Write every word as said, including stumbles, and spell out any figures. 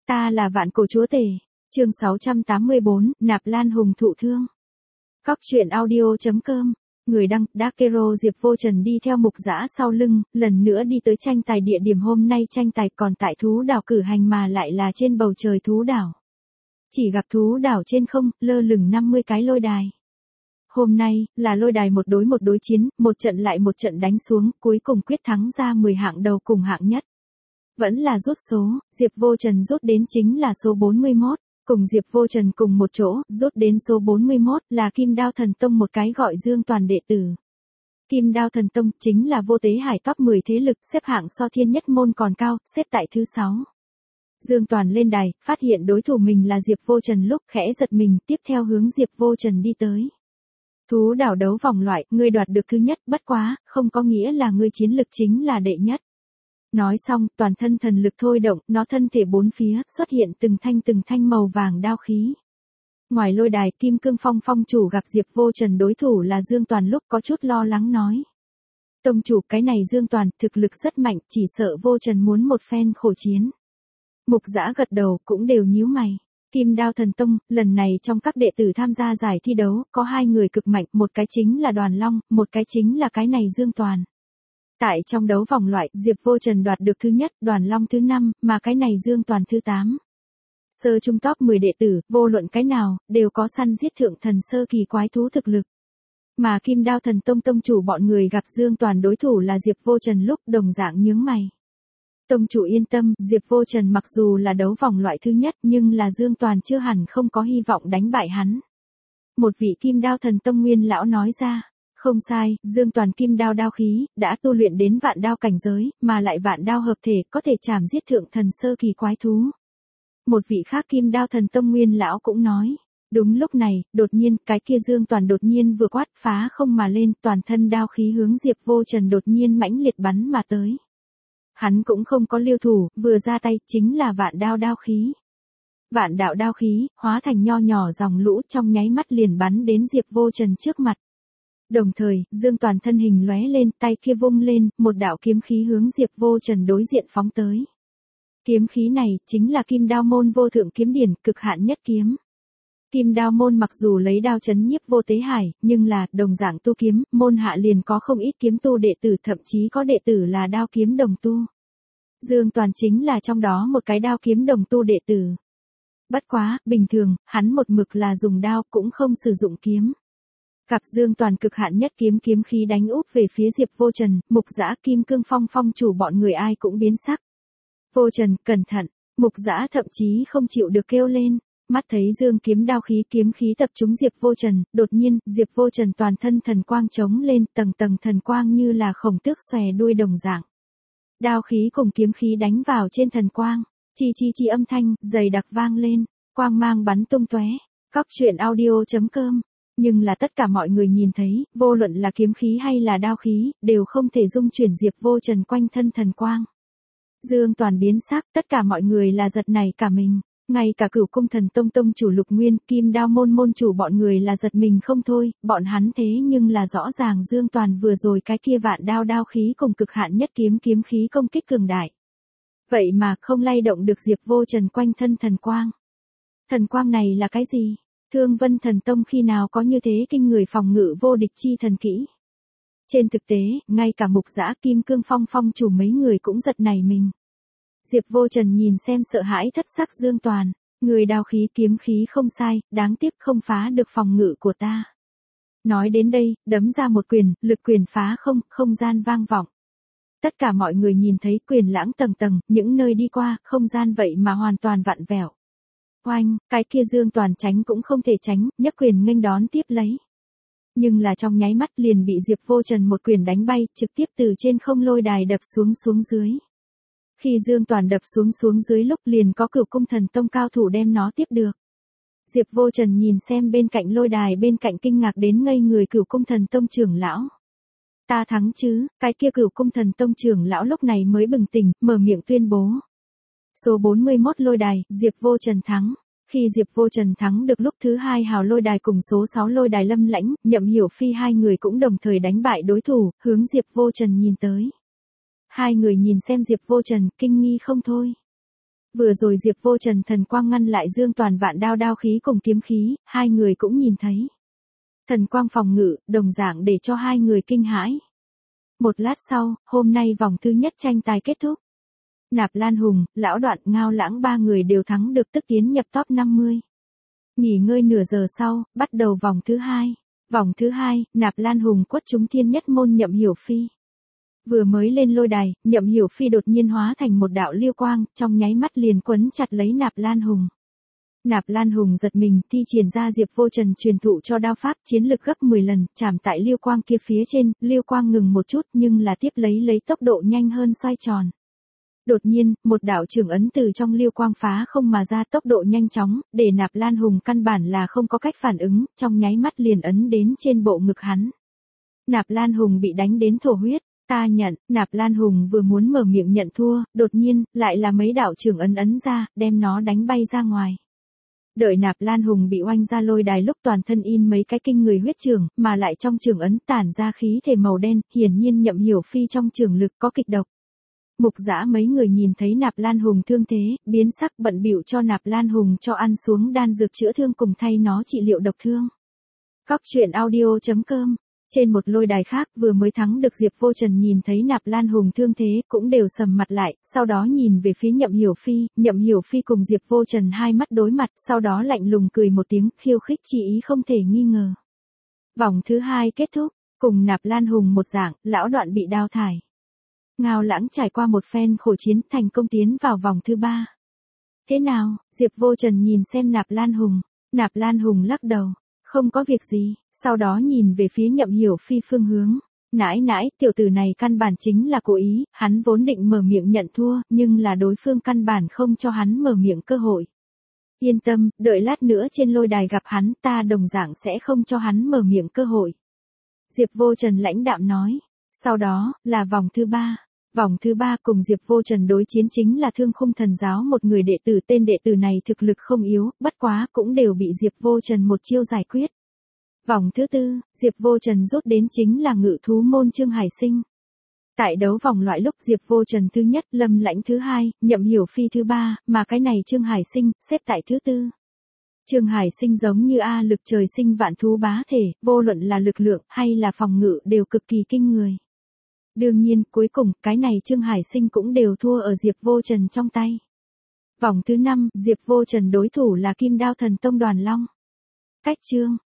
Ta là vạn cổ chúa tể. Chương sáu trăm tám mươi bốn, Nạp Lan Hùng thụ thương. Cóc truyện audio chấm com. Người đăng, Dark Hero Diệp Vô Trần đi theo Mục Dã sau lưng, lần nữa đi tới tranh tài địa điểm hôm nay tranh tài còn tại thú đảo cử hành mà lại là trên bầu trời thú đảo. Chỉ gặp thú đảo trên không, lơ lửng năm mươi cái lôi đài. Hôm nay, là lôi đài một đối một đối chiến, một trận lại một trận đánh xuống, cuối cùng quyết thắng ra mười hạng đầu cùng hạng nhất. Vẫn là rút số, Diệp Vô Trần rút đến chính là số bốn mươi mốt. Cùng Diệp Vô Trần cùng một chỗ, rút đến số bốn mươi mốt là Kim Đao Thần Tông một cái gọi Dương Toàn đệ tử. Kim Đao Thần Tông chính là vô tế hải top mười thế lực xếp hạng so thiên nhất môn còn cao, xếp tại thứ sáu. Dương Toàn lên đài, phát hiện đối thủ mình là Diệp Vô Trần lúc khẽ giật mình, tiếp theo hướng Diệp Vô Trần đi tới. Thú đảo đấu vòng loại, ngươi đoạt được thứ nhất, bất quá, không có nghĩa là ngươi chiến lực chính là đệ nhất. Nói xong, toàn thân thần lực thôi động, nó thân thể bốn phía, xuất hiện từng thanh từng thanh màu vàng đao khí. Ngoài lôi đài, Kim Cương Phong phong chủ gặp Diệp Vô Trần đối thủ là Dương Toàn lúc có chút lo lắng nói. Tông chủ, cái này Dương Toàn, thực lực rất mạnh, chỉ sợ Vô Trần muốn một phen khổ chiến. Mục Dã gật đầu, cũng đều nhíu mày. Kim Đao Thần Tông, lần này trong các đệ tử tham gia giải thi đấu, có hai người cực mạnh, một cái chính là Đoàn Long, một cái chính là cái này Dương Toàn. Tại trong đấu vòng loại, Diệp Vô Trần đoạt được thứ nhất, Đoàn Long thứ năm, mà cái này Dương Toàn thứ tám. Sơ trung top mười đệ tử, vô luận cái nào, đều có săn giết thượng thần sơ kỳ quái thú thực lực. Mà Kim Đao Thần Tông tông chủ bọn người gặp Dương Toàn đối thủ là Diệp Vô Trần lúc đồng dạng nhướng mày. Tông chủ yên tâm, Diệp Vô Trần mặc dù là đấu vòng loại thứ nhất nhưng là Dương Toàn chưa hẳn không có hy vọng đánh bại hắn. Một vị Kim Đao Thần Tông nguyên lão nói ra. Không sai, Dương Toàn kim đao đao khí, đã tu luyện đến vạn đao cảnh giới, mà lại vạn đao hợp thể, có thể chảm giết thượng thần sơ kỳ quái thú. Một vị khác Kim Đao Thần Tông nguyên lão cũng nói. Đúng lúc này, đột nhiên, cái kia Dương Toàn đột nhiên vừa quát phá không mà lên, toàn thân đao khí hướng Diệp Vô Trần đột nhiên mãnh liệt bắn mà tới. Hắn cũng không có lưu thủ, vừa ra tay, chính là vạn đao đao khí. Vạn đạo đao khí, hóa thành nho nhỏ dòng lũ trong nháy mắt liền bắn đến Diệp Vô Trần trước mặt. Đồng thời, Dương Toàn thân hình lóe lên, tay kia vung lên, một đạo kiếm khí hướng Diệp Vô Trần đối diện phóng tới. Kiếm khí này, chính là Kim Đao Môn vô thượng kiếm điển, cực hạn nhất kiếm. Kim Đao Môn mặc dù lấy đao chấn nhiếp vô tế hải, nhưng là, đồng dạng tu kiếm, môn hạ liền có không ít kiếm tu đệ tử, thậm chí có đệ tử là đao kiếm đồng tu. Dương Toàn chính là trong đó một cái đao kiếm đồng tu đệ tử. Bất quá, bình thường, hắn một mực là dùng đao, cũng không sử dụng kiếm. Gặp Dương Toàn cực hạn nhất kiếm kiếm khí đánh úp về phía Diệp Vô Trần, Mục Dã Kim Cương Phong phong chủ bọn người ai cũng biến sắc. Vô Trần, cẩn thận, Mục Dã thậm chí không chịu được kêu lên, mắt thấy Dương kiếm đao khí kiếm khí tập trúng Diệp Vô Trần, đột nhiên, Diệp Vô Trần toàn thân thần quang trống lên, tầng tầng thần quang như là khổng tước xòe đuôi đồng dạng. Đao khí cùng kiếm khí đánh vào trên thần quang, chi chi chi âm thanh, dày đặc vang lên, quang mang bắn tung tóe. Cóc truyện audio chấm com. Nhưng là tất cả mọi người nhìn thấy, vô luận là kiếm khí hay là đao khí, đều không thể dung chuyển Diệp Vô Trần quanh thân thần quang. Dương Toàn biến sắc, tất cả mọi người là giật nảy cả mình, ngay cả Cửu Cung Thần Tông tông chủ Lục Nguyên, Kim Đao Môn môn chủ bọn người là giật mình không thôi, bọn hắn thế nhưng là rõ ràng Dương Toàn vừa rồi cái kia vạn đao đao khí cùng cực hạn nhất kiếm kiếm khí công kích cường đại. Vậy mà không lay động được Diệp Vô Trần quanh thân thần quang. Thần quang này là cái gì? Thương Vân Thần Tông khi nào có như thế kinh người phòng ngự vô địch chi thần kỹ. Trên thực tế, ngay cả Mục Dã Kim Cương Phong phong chủ mấy người cũng giật nảy mình. Diệp Vô Trần nhìn xem sợ hãi thất sắc Dương Toàn, người đao khí kiếm khí không sai, đáng tiếc không phá được phòng ngự của ta. Nói đến đây, đấm ra một quyền, lực quyền phá không, không gian vang vọng. Tất cả mọi người nhìn thấy quyền lãng tầng tầng, những nơi đi qua, không gian vậy mà hoàn toàn vặn vẹo. Oanh, cái kia Dương Toàn tránh cũng không thể tránh, nhấc quyền nghênh đón tiếp lấy. Nhưng là trong nháy mắt liền bị Diệp Vô Trần một quyền đánh bay, trực tiếp từ trên không lôi đài đập xuống xuống dưới. Khi Dương Toàn đập xuống xuống dưới lúc liền có Cửu Cung Thần Tông cao thủ đem nó tiếp được. Diệp Vô Trần nhìn xem bên cạnh lôi đài bên cạnh kinh ngạc đến ngây người Cửu Cung Thần Tông trưởng lão. Ta thắng chứ, cái kia Cửu Cung Thần Tông trưởng lão lúc này mới bừng tỉnh, mở miệng tuyên bố. Số bốn mươi mốt lôi đài, Diệp Vô Trần thắng. Khi Diệp Vô Trần thắng được lúc thứ hai hào lôi đài cùng số sáu lôi đài Lâm Lãnh, Nhậm Hiểu Phi hai người cũng đồng thời đánh bại đối thủ, hướng Diệp Vô Trần nhìn tới. Hai người nhìn xem Diệp Vô Trần, kinh nghi không thôi. Vừa rồi Diệp Vô Trần thần quang ngăn lại Dương Toàn vạn đao đao khí cùng kiếm khí, hai người cũng nhìn thấy. Thần quang phòng ngự, đồng dạng để cho hai người kinh hãi. Một lát sau, hôm nay vòng thứ nhất tranh tài kết thúc. Nạp Lan Hùng, Lão Đoạn, Ngao Lãng ba người đều thắng được tức tiến nhập top năm mươi. Nghỉ ngơi nửa giờ sau, bắt đầu vòng thứ hai. Vòng thứ hai, Nạp Lan Hùng quất trúng thiên nhất môn Nhậm Hiểu Phi. Vừa mới lên lôi đài, Nhậm Hiểu Phi đột nhiên hóa thành một đạo liêu quang, trong nháy mắt liền quấn chặt lấy Nạp Lan Hùng. Nạp Lan Hùng giật mình, thi triển ra Diệp Vô Trần truyền thụ cho đao pháp, chiến lực gấp mười lần, chạm tại liêu quang kia phía trên, liêu quang ngừng một chút nhưng là tiếp lấy lấy tốc độ nhanh hơn xoay tròn. Đột nhiên, một đạo trường ấn từ trong liêu quang phá không mà ra, tốc độ nhanh chóng, để Nạp Lan Hùng căn bản là không có cách phản ứng, trong nháy mắt liền ấn đến trên bộ ngực hắn. Nạp Lan Hùng bị đánh đến thổ huyết. Ta nhận, Nạp Lan Hùng vừa muốn mở miệng nhận thua, đột nhiên, lại là mấy đạo trường ấn ấn ra, đem nó đánh bay ra ngoài. Đợi Nạp Lan Hùng bị oanh ra lôi đài lúc toàn thân in mấy cái kinh người huyết trường, mà lại trong trường ấn tản ra khí thể màu đen, hiển nhiên Nhậm Hiểu Phi trong trường lực có kịch độc. Mục Dã mấy người nhìn thấy Nạp Lan Hùng thương thế, biến sắc bận bịu cho Nạp Lan Hùng cho ăn xuống đan dược chữa thương cùng thay nó trị liệu độc thương. Cóc truyện audio chấm com. Trên một lôi đài khác, vừa mới thắng được Diệp Vô Trần nhìn thấy Nạp Lan Hùng thương thế, cũng đều sầm mặt lại, sau đó nhìn về phía Nhậm Hiểu Phi, Nhậm Hiểu Phi cùng Diệp Vô Trần hai mắt đối mặt, sau đó lạnh lùng cười một tiếng, khiêu khích chi ý không thể nghi ngờ. Vòng thứ hai kết thúc, cùng Nạp Lan Hùng một dạng, Lão Đoạn bị đào thải. Ngao Lãng trải qua một phen khổ chiến, thành công tiến vào vòng thứ ba. Thế nào? Diệp Vô Trần nhìn xem Nạp Lan Hùng, Nạp Lan Hùng lắc đầu. Không có việc gì, sau đó nhìn về phía Nhậm Hiểu Phi phương hướng. Nãi nãi, tiểu tử này căn bản chính là cố ý, hắn vốn định mở miệng nhận thua, nhưng là đối phương căn bản không cho hắn mở miệng cơ hội. Yên tâm, đợi lát nữa trên lôi đài gặp hắn, ta đồng dạng sẽ không cho hắn mở miệng cơ hội. Diệp Vô Trần lãnh đạm nói. Sau đó, là vòng thứ ba. Vòng thứ ba cùng Diệp Vô Trần đối chiến chính là Thương Khung Thần Giáo, một người đệ tử, tên đệ tử này thực lực không yếu, bất quá cũng đều bị Diệp Vô Trần một chiêu giải quyết. Vòng thứ tư, Diệp Vô Trần rút đến chính là Ngự Thú Môn Trương Hải Sinh. Tại đấu vòng loại lúc Diệp Vô Trần thứ nhất, Lâm Lãnh thứ hai, Nhậm Hiểu Phi thứ ba, mà cái này Trương Hải Sinh xếp tại thứ tư. Trương Hải Sinh giống như A lực trời sinh vạn thú bá thể, vô luận là lực lượng hay là phòng ngự đều cực kỳ kinh người. Đương nhiên, cuối cùng, cái này Trương Hải Sinh cũng đều thua ở Diệp Vô Trần trong tay. Vòng thứ năm, Diệp Vô Trần đối thủ là Kim Đao Thần Tông Đoàn Long. Cách chương